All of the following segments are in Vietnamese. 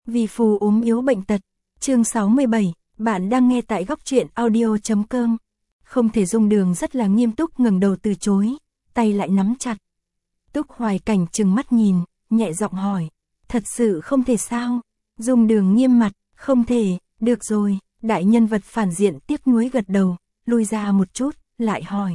Vì phù ốm yếu bệnh tật. Chương 67, bạn đang nghe tại góc truyện audio.com. Không thể. Dung Đường rất là nghiêm túc ngẩng đầu từ chối, tay lại nắm chặt. Túc Hoài Cảnh trừng mắt nhìn, nhẹ giọng hỏi, thật sự không thể sao? Dung Đường nghiêm mặt, không thể. Được rồi. Đại nhân vật phản diện tiếc nuối gật đầu, lui ra một chút, lại hỏi.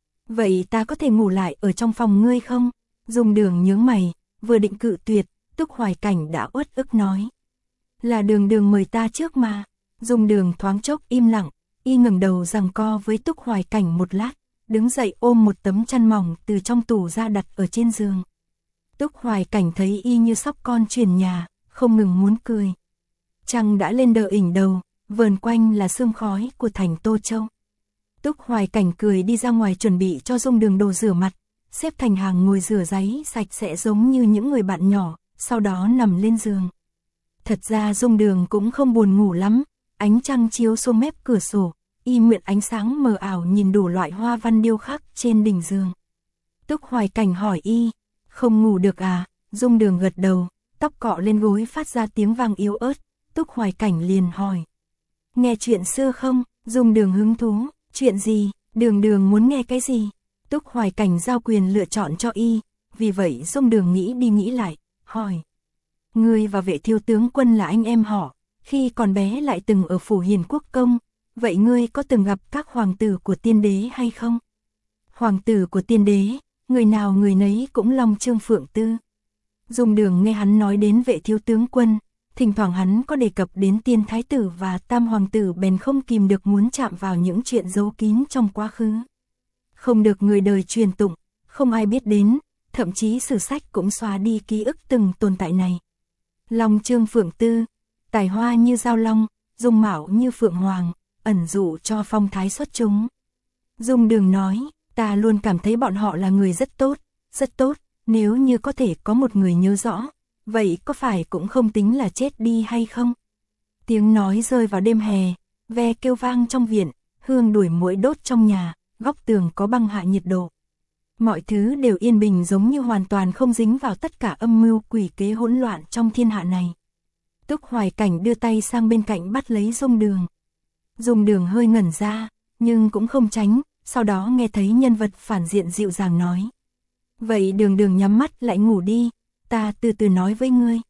Vậy ta có thể ngủ lại ở trong phòng ngươi không? Dung Đường nhướng mày, vừa định cự tuyệt, Túc Hoài Cảnh đã uất ức nói. Là Đường Đường mời ta trước mà. Dung Đường thoáng chốc im lặng, y ngẩng đầu giằng co với Túc Hoài Cảnh một lát, đứng dậy ôm một tấm chăn mỏng từ trong tủ ra đặt ở trên giường. Túc Hoài Cảnh thấy y như sóc con chuyển nhà, không ngừng muốn cười. Trăng đã lên đờ ỉnh đầu, vờn quanh là sương khói của thành Tô Châu. Túc Hoài Cảnh cười đi ra ngoài chuẩn bị cho Dung Đường đồ rửa mặt, xếp thành hàng ngồi rửa ráy sạch sẽ giống như những người bạn nhỏ, sau đó nằm lên giường. Thật ra Dung Đường cũng không buồn ngủ lắm, ánh trăng chiếu xuống mép cửa sổ, y mượn ánh sáng mờ ảo nhìn đủ loại hoa văn điêu khắc trên đỉnh giường. Túc Hoài Cảnh hỏi y, không ngủ được à? Dung Đường gật đầu, tóc cọ lên gối phát ra tiếng vang yếu ớt. Túc Hoài Cảnh liền hỏi, nghe chuyện xưa không? Dung Đường hứng thú, chuyện gì? Đường Đường muốn nghe cái gì? Túc Hoài Cảnh giao quyền lựa chọn cho y, vì vậy Dung Đường nghĩ đi nghĩ lại, hỏi. Ngươi và Vệ Thiếu tướng quân là anh em họ, khi còn bé lại từng ở phủ Hiền Quốc công, vậy ngươi có từng gặp các hoàng tử của tiên đế hay không? Hoàng tử của tiên đế, người nào người nấy cũng long trương phượng tư. Dung Đường nghe hắn nói đến Vệ Thiếu tướng quân, thỉnh thoảng hắn có đề cập đến tiên thái tử và tam hoàng tử bèn không kìm được muốn chạm vào những chuyện giấu kín trong quá khứ. Không được người đời truyền tụng, không ai biết đến, thậm chí sử sách cũng xóa đi ký ức từng tồn tại này. Long trương phượng tư, tài hoa như giao long, dung mạo như phượng hoàng, ẩn dụ cho phong thái xuất chúng. Dung Đường nói, ta luôn cảm thấy bọn họ là người rất tốt, nếu như có thể có một người nhớ rõ, vậy có phải cũng không tính là chết đi hay không? Tiếng nói rơi vào đêm hè, ve kêu vang trong viện, hương đuổi muỗi đốt trong nhà, góc tường có băng hạ nhiệt độ. Mọi thứ đều yên bình giống như hoàn toàn không dính vào tất cả âm mưu quỷ kế hỗn loạn trong thiên hạ này. Túc Hoài Cảnh đưa tay sang bên cạnh bắt lấy Dung Đường. Dung Đường hơi ngẩn ra, nhưng cũng không tránh, sau đó nghe thấy nhân vật phản diện dịu dàng nói. Vậy Đường Đường nhắm mắt lại ngủ đi, ta từ từ nói với ngươi.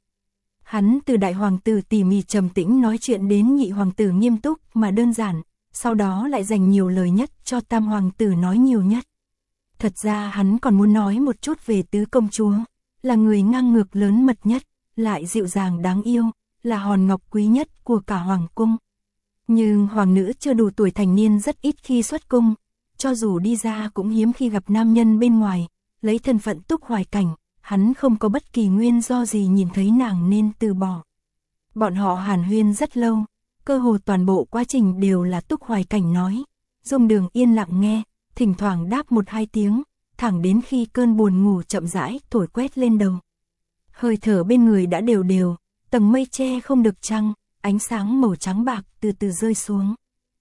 Hắn từ đại hoàng tử tỉ mỉ trầm tĩnh nói chuyện đến nhị hoàng tử nghiêm túc mà đơn giản, sau đó lại dành nhiều lời nhất cho tam hoàng tử nói nhiều nhất. Thật ra hắn còn muốn nói một chút về tứ công chúa, là người ngang ngược lớn mật nhất, lại dịu dàng đáng yêu, là hòn ngọc quý nhất của cả hoàng cung. Nhưng hoàng nữ chưa đủ tuổi thành niên rất ít khi xuất cung, cho dù đi ra cũng hiếm khi gặp nam nhân bên ngoài, lấy thân phận Túc Hoài Cảnh, hắn không có bất kỳ nguyên do gì nhìn thấy nàng nên từ bỏ. Bọn họ hàn huyên rất lâu, cơ hồ toàn bộ quá trình đều là Túc Hoài Cảnh nói. Dung Đường yên lặng nghe, thỉnh thoảng đáp một hai tiếng, thẳng đến khi cơn buồn ngủ chậm rãi thổi quét lên đầu. Hơi thở bên người đã đều đều, tầng mây che không được trăng, ánh sáng màu trắng bạc từ từ rơi xuống.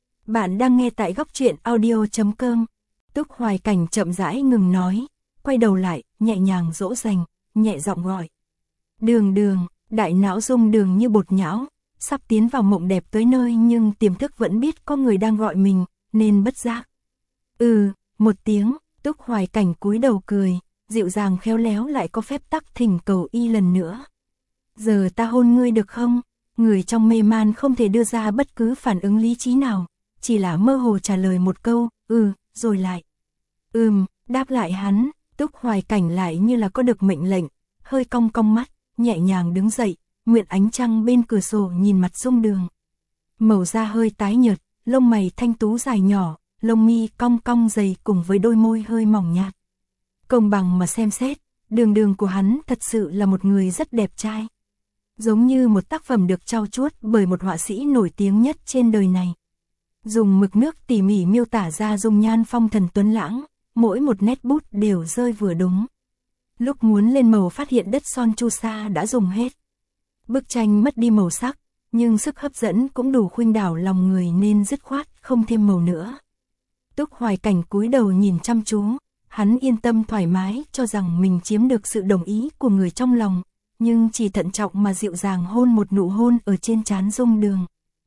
Bạn đang nghe tại góc truyện audio.com. Túc Hoài Cảnh chậm rãi ngừng nói, quay đầu lại, nhẹ nhàng dỗ dành, nhẹ giọng gọi. Đường Đường, đại não Dung Đường như bột nhão, sắp tiến vào mộng đẹp tới nơi nhưng tiềm thức vẫn biết có người đang gọi mình, nên bất giác. Một tiếng, Túc Hoài Cảnh cúi đầu cười, dịu dàng khéo léo lại có phép tắc thỉnh cầu y lần nữa. Giờ ta hôn ngươi được không? Người trong mê man không thể đưa ra bất cứ phản ứng lý trí nào, chỉ là mơ hồ trả lời một câu, rồi lại. Đáp lại hắn, Túc Hoài Cảnh lại như là có được mệnh lệnh, hơi cong cong mắt, nhẹ nhàng đứng dậy, nguyện ánh trăng bên cửa sổ nhìn mặt Dung Đường. Màu da hơi tái nhợt, lông mày thanh tú dài nhỏ, lông mi cong cong dày cùng với đôi môi hơi mỏng nhạt. Công bằng mà xem xét, Đường Đường của hắn thật sự là một người rất đẹp trai. Giống như một tác phẩm được trau chuốt bởi một họa sĩ nổi tiếng nhất trên đời này. Dùng mực nước tỉ mỉ miêu tả ra dung nhan phong thần tuấn lãng, mỗi một nét bút đều rơi vừa đúng. Lúc muốn lên màu phát hiện đất son chu sa đã dùng hết. Bức tranh mất đi màu sắc, nhưng sức hấp dẫn cũng đủ khuynh đảo lòng người nên dứt khoát không thêm màu nữa. Túc Hoài Cảnh cúi đầu nhìn chăm chú, hắn yên tâm thoải mái cho rằng mình chiếm được sự đồng ý của người trong lòng, nhưng chỉ thận trọng mà dịu dàng hôn một nụ hôn ở trên trán Dung Đường.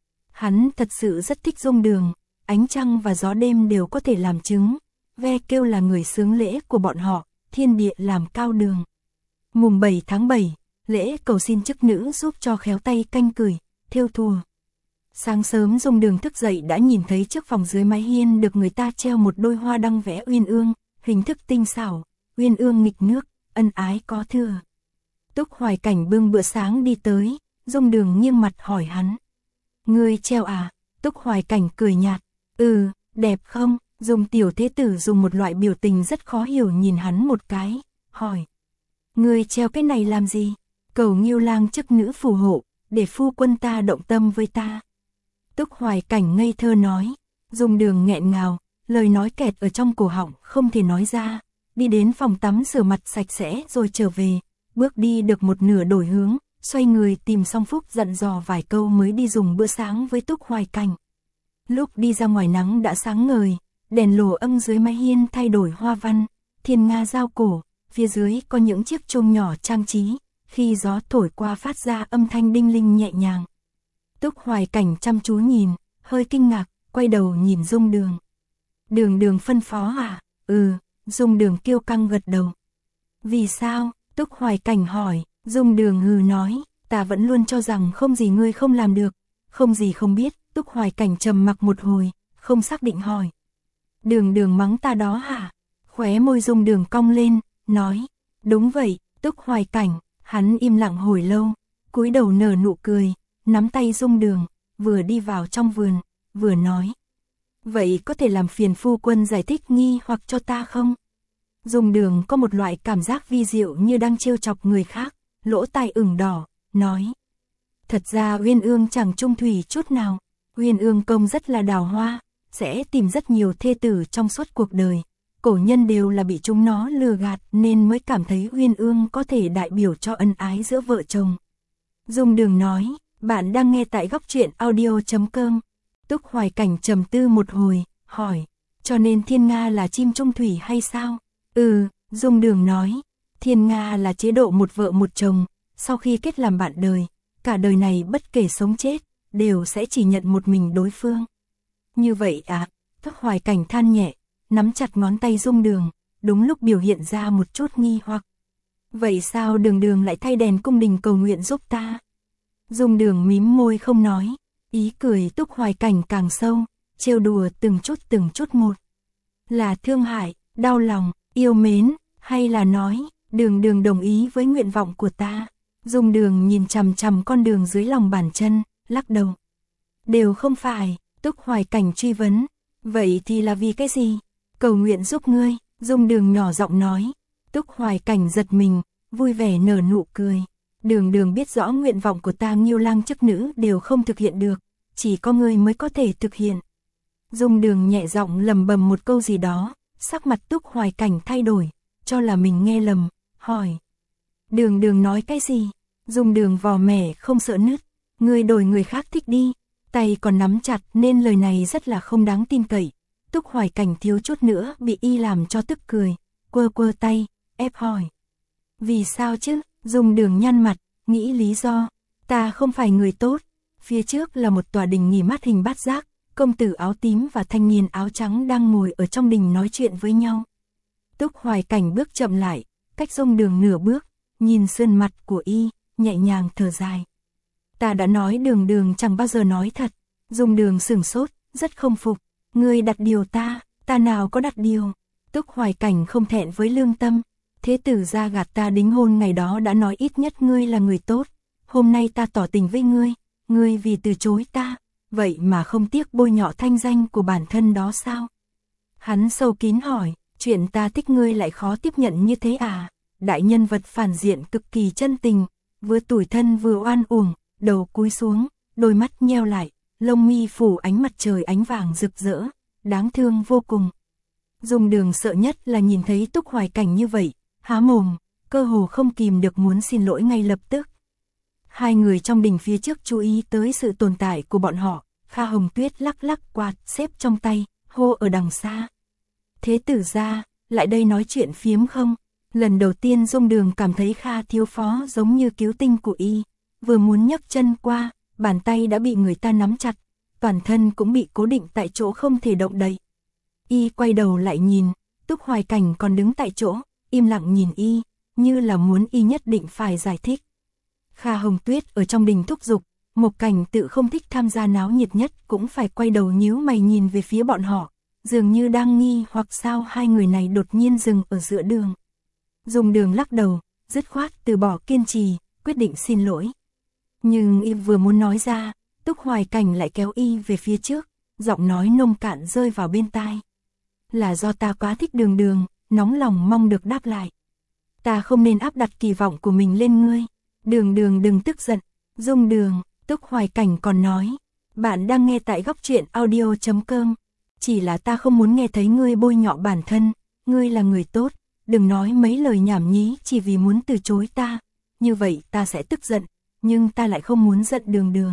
Hắn thật sự rất thích Dung Đường, ánh trăng và gió đêm đều có thể làm chứng, ve kêu là người xướng lễ của bọn họ, thiên địa làm cao đường. Mùng 7 tháng 7, lễ cầu xin chức nữ giúp cho khéo tay canh cửi, thêu thùa. Sáng sớm Dung Đường thức dậy đã nhìn thấy trước phòng dưới mái hiên được người ta treo một đôi hoa đăng vẽ uyên ương, hình thức tinh xảo, uyên ương nghịch nước, ân ái có thừa. Túc Hoài Cảnh bưng bữa sáng đi tới, Dung Đường nghiêng mặt hỏi hắn. Ngươi treo à? Túc Hoài Cảnh cười nhạt. Đẹp không? Dung tiểu thế tử dùng một loại biểu tình rất khó hiểu nhìn hắn một cái, hỏi. Ngươi treo cái này làm gì? Cầu Ngưu Lang chức nữ phù hộ, để phu quân ta động tâm với ta. Túc Hoài Cảnh ngây thơ nói. Dung Đường nghẹn ngào, lời nói kẹt ở trong cổ họng không thể nói ra, đi đến phòng tắm rửa mặt sạch sẽ rồi trở về, bước đi được một nửa đổi hướng, xoay người tìm Song Phúc dặn dò vài câu mới đi dùng bữa sáng với Túc Hoài Cảnh. Lúc đi ra ngoài nắng đã sáng ngời, đèn lồ âm dưới mái hiên thay đổi hoa văn, thiên nga giao cổ, phía dưới có những chiếc chuông nhỏ trang trí, khi gió thổi qua phát ra âm thanh đinh linh nhẹ nhàng. Túc Hoài Cảnh chăm chú nhìn, hơi kinh ngạc, quay đầu nhìn Dung Đường. Đường phân phó à? Dung Đường kiêu căng gật đầu. Vì sao? Túc Hoài Cảnh hỏi. Dung Đường hừ nói, ta vẫn luôn cho rằng không gì ngươi không làm được, không gì không biết. Túc Hoài Cảnh trầm mặc một hồi, không xác định hỏi. Đường mắng ta đó hả? Khóe môi Dung Đường cong lên, nói. Đúng vậy. Túc Hoài Cảnh, hắn im lặng hồi lâu, cúi đầu nở nụ cười, nắm tay Dung Đường, vừa đi vào trong vườn, vừa nói. Vậy có thể làm phiền phu quân giải thích nghi hoặc cho ta không? Dung Đường có một loại cảm giác vi diệu như đang trêu chọc người khác, lỗ tai ửng đỏ, nói. Thật ra Uyên Ương chẳng trung thủy chút nào, Uyên Ương công rất là đào hoa, sẽ tìm rất nhiều thê tử trong suốt cuộc đời. Cổ nhân đều là bị chúng nó lừa gạt nên mới cảm thấy Uyên Ương có thể đại biểu cho ân ái giữa vợ chồng. Dung Đường nói, bạn đang nghe tại góc truyện audio.com. Túc Hoài Cảnh trầm tư một hồi, hỏi, cho nên Thiên Nga là chim trung thủy hay sao? Dung Đường nói, Thiên Nga là chế độ một vợ một chồng, sau khi kết làm bạn đời, cả đời này bất kể sống chết, đều sẽ chỉ nhận một mình đối phương. Như vậy à? Túc Hoài Cảnh than nhẹ, nắm chặt ngón tay Dung Đường, đúng lúc biểu hiện ra một chút nghi hoặc. Vậy sao Đường lại thay đèn cung đình cầu nguyện giúp ta? Dung Đường mím môi không nói, ý cười Túc Hoài Cảnh càng sâu, trêu đùa từng chút một. Là thương hại, đau lòng, yêu mến, hay là nói, Đường đồng ý với nguyện vọng của ta? Dung Đường nhìn chằm chằm con đường dưới lòng bàn chân, lắc đầu. Đều không phải. Túc Hoài Cảnh truy vấn. Vậy thì là vì cái gì? Cầu nguyện giúp ngươi. Dung Đường nhỏ giọng nói. Túc Hoài Cảnh giật mình, vui vẻ nở nụ cười. Đường biết rõ nguyện vọng của ta Ngưu Lang chức nữ đều không thực hiện được, chỉ có ngươi mới có thể thực hiện. Dung Đường nhẹ giọng lầm bầm một câu gì đó, sắc mặt Túc Hoài Cảnh thay đổi, cho là mình nghe lầm, hỏi. Đường nói cái gì? Dung Đường vò mẻ không sợ nứt. Ngươi đổi người khác thích đi. Tay còn nắm chặt nên lời này rất là không đáng tin cậy. Túc Hoài Cảnh thiếu chút nữa bị y làm cho tức cười, quơ tay, ép hỏi. Vì sao chứ? Dung Đường nhăn mặt, nghĩ lý do. Ta không phải người tốt. Phía trước là một tòa đình nghỉ mát hình bát giác, công tử áo tím và thanh niên áo trắng đang ngồi ở trong đình nói chuyện với nhau. Túc Hoài Cảnh bước chậm lại, cách Dung Đường nửa bước, nhìn sơn mặt của y, nhẹ nhàng thở dài. Ta đã nói Đường chẳng bao giờ nói thật. Dung Đường sửng sốt, rất không phục. Ngươi đặt điều ta nào có đặt điều. Túc Hoài Cảnh không thẹn với lương tâm. Thế tử gia gạt ta đính hôn ngày đó đã nói ít nhất ngươi là người tốt. Hôm nay ta tỏ tình với ngươi vì từ chối ta, vậy mà không tiếc bôi nhọ thanh danh của bản thân đó sao? Hắn sâu kín hỏi, chuyện ta thích ngươi lại khó tiếp nhận như thế à? Đại nhân vật phản diện cực kỳ chân tình, vừa tủi thân vừa oan uổng, đầu cúi xuống, đôi mắt nheo lại, lông mi phủ ánh mặt trời ánh vàng rực rỡ, đáng thương vô cùng. Dung Đường sợ nhất là nhìn thấy Túc Hoài Cảnh như vậy, há mồm, cơ hồ không kìm được muốn xin lỗi ngay lập tức. Hai người trong đình phía trước chú ý tới sự tồn tại của bọn họ, Kha Hồng Tuyết lắc quạt xếp trong tay, hô ở đằng xa. Thế tử gia, lại đây nói chuyện phiếm không? Lần đầu tiên Dung Đường cảm thấy Kha thiếu phó giống như cứu tinh của y, vừa muốn nhấc chân qua, bàn tay đã bị người ta nắm chặt, toàn thân cũng bị cố định tại chỗ không thể động đậy. Y quay đầu lại nhìn, Túc Hoài Cảnh còn đứng tại chỗ, im lặng nhìn y, như là muốn y nhất định phải giải thích. Kha Hồng Tuyết ở trong đình thúc giục, Mộc Cảnh tự không thích tham gia náo nhiệt nhất cũng phải quay đầu nhíu mày nhìn về phía bọn họ, dường như đang nghi hoặc sao hai người này đột nhiên dừng ở giữa đường. Dung Đường lắc đầu, dứt khoát từ bỏ kiên trì, quyết định xin lỗi. Nhưng y vừa muốn nói ra, Túc Hoài Cảnh lại kéo y về phía trước, giọng nói nông cạn rơi vào bên tai. Là do ta quá thích Đường Đường, nóng lòng mong được đáp lại. Ta không nên áp đặt kỳ vọng của mình lên ngươi. Đường Đường đừng tức giận. Dung Đường, Túc Hoài Cảnh còn nói. Bạn đang nghe tại góc truyện audio.com. Chỉ là ta không muốn nghe thấy ngươi bôi nhọ bản thân. Ngươi là người tốt, đừng nói mấy lời nhảm nhí chỉ vì muốn từ chối ta. Như vậy ta sẽ tức giận, nhưng ta lại không muốn giận Đường Đường.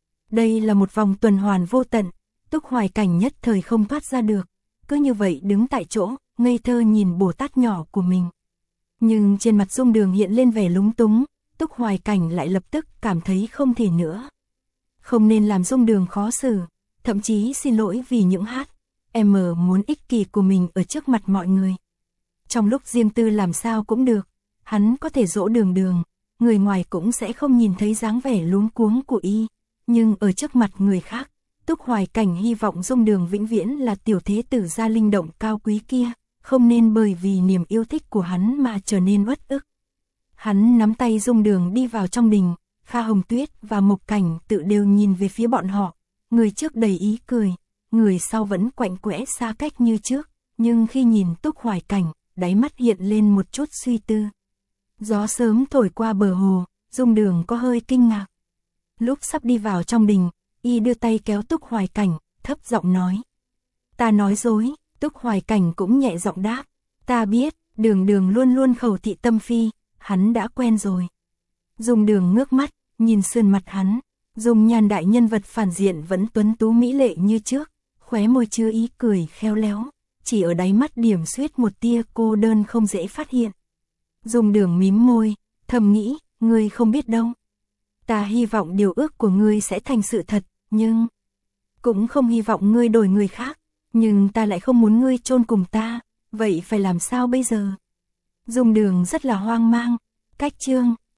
Đây là một vòng tuần hoàn vô tận. Túc Hoài Cảnh nhất thời không thoát ra được. Cứ như vậy đứng tại chỗ, ngây thơ nhìn Bồ Tát nhỏ của mình. Nhưng trên mặt Dung Đường hiện lên vẻ lúng túng, Túc Hoài Cảnh lại lập tức cảm thấy không thể nữa. Không nên làm Dung Đường khó xử, thậm chí xin lỗi vì những em muốn ích kỷ của mình ở trước mặt mọi người. Trong lúc riêng tư làm sao cũng được, hắn có thể dỗ Đường Đường, người ngoài cũng sẽ không nhìn thấy dáng vẻ luống cuống của y, nhưng ở trước mặt người khác, Túc Hoài Cảnh hy vọng Dung Đường vĩnh viễn là tiểu thế tử gia linh động cao quý kia, không nên bởi vì niềm yêu thích của hắn mà trở nên uất ức. Hắn nắm tay Dung Đường đi vào trong đình, Kha Hồng Tuyết và Mộc Cảnh tự đều nhìn về phía bọn họ, người trước đầy ý cười, người sau vẫn quạnh quẽ xa cách như trước, nhưng khi nhìn Túc Hoài Cảnh, đáy mắt hiện lên một chút suy tư. Gió sớm thổi qua bờ hồ, Dung Đường có hơi kinh ngạc. Lúc sắp đi vào trong đình, y đưa tay kéo Túc Hoài Cảnh, thấp giọng nói. Ta nói dối. Túc Hoài Cảnh cũng nhẹ giọng đáp. Ta biết, Đường Đường luôn luôn khẩu thị tâm phi, hắn đã quen rồi. Dung Đường ngước mắt, nhìn sườn mặt hắn. Dung Nhan đại nhân vật phản diện vẫn tuấn tú mỹ lệ như trước, khóe môi chứa ý cười khéo léo, chỉ ở đáy mắt điểm xuyết một tia cô đơn không dễ phát hiện. Dung Đường mím môi, thầm nghĩ, ngươi không biết đâu. Ta hy vọng điều ước của ngươi sẽ thành sự thật, nhưng cũng không hy vọng ngươi đổi người khác. Nhưng ta lại không muốn ngươi chôn cùng ta, vậy phải làm sao bây giờ? Dung Đường rất là hoang mang. Cách chương